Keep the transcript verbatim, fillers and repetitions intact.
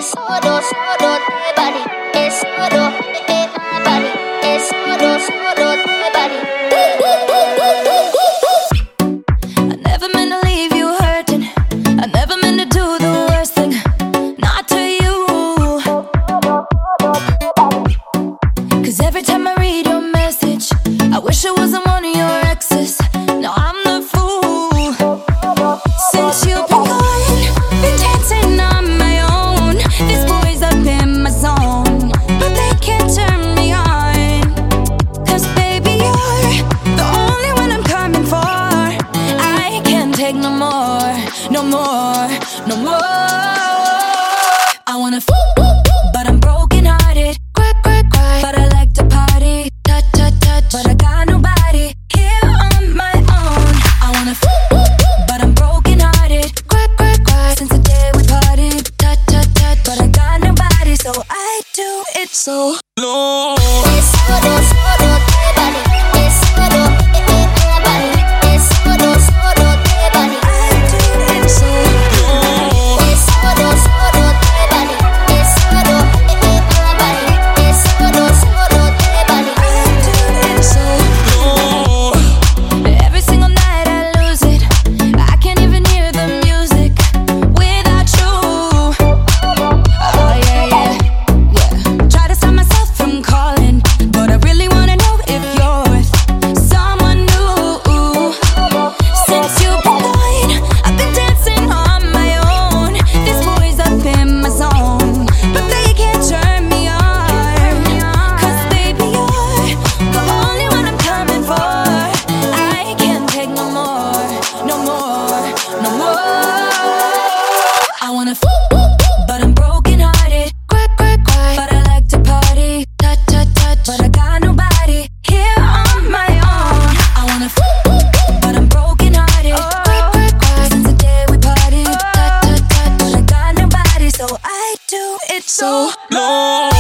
Es solo, solo de body. Es solo de my body. Es solo, solo de body. I never meant to leave you hurting. I never meant to do the worst thing. Not to you. Cause every time I read your message, I wish it wasn't one of your exes. No, I'm the fool. Since you've been gone, been dancing on my own. These boys up in my zone, but they can't turn me on. Cause baby, you're the only one I'm coming for. I can't take no more, no more, no more. I wanna f, but I'm broken hearted. Cry, cry, cry, but I like to party. Touch, touch, touch, but I got nobody here on my own. I wanna f, but I'm broken hearted. Cry, cry, cry, since the day we parted. Touch, touch, touch, but I got nobody, so I do it so long. Es solo, solo de body. Es solo de my body. Es solo, solo de body. I do it so long. Es solo, solo de body. Es solo de my body. Es solo, solo de body. I do it so long. Every single night I lose it. I can't even hear the music without you. Oh yeah, yeah, yeah. Try to stop myself from calling, but I really wanna know if you're with someone new. Since you've been gone, I've been dancing on my own. These boys up in my zone, but they can't turn me on. Cause baby, you're the only one I'm coming for. I can't take no more, no more, no more. I wanna f, but I'm broken hearted. Cry, cry, cry, but I like to party. Touch, touch, touch, but I got nobody here on my own. I wanna f, but I'm broken hearted. Cry, cry, cry, since the day we parted. Touch, touch, touch, but I got nobody, so I do it so long.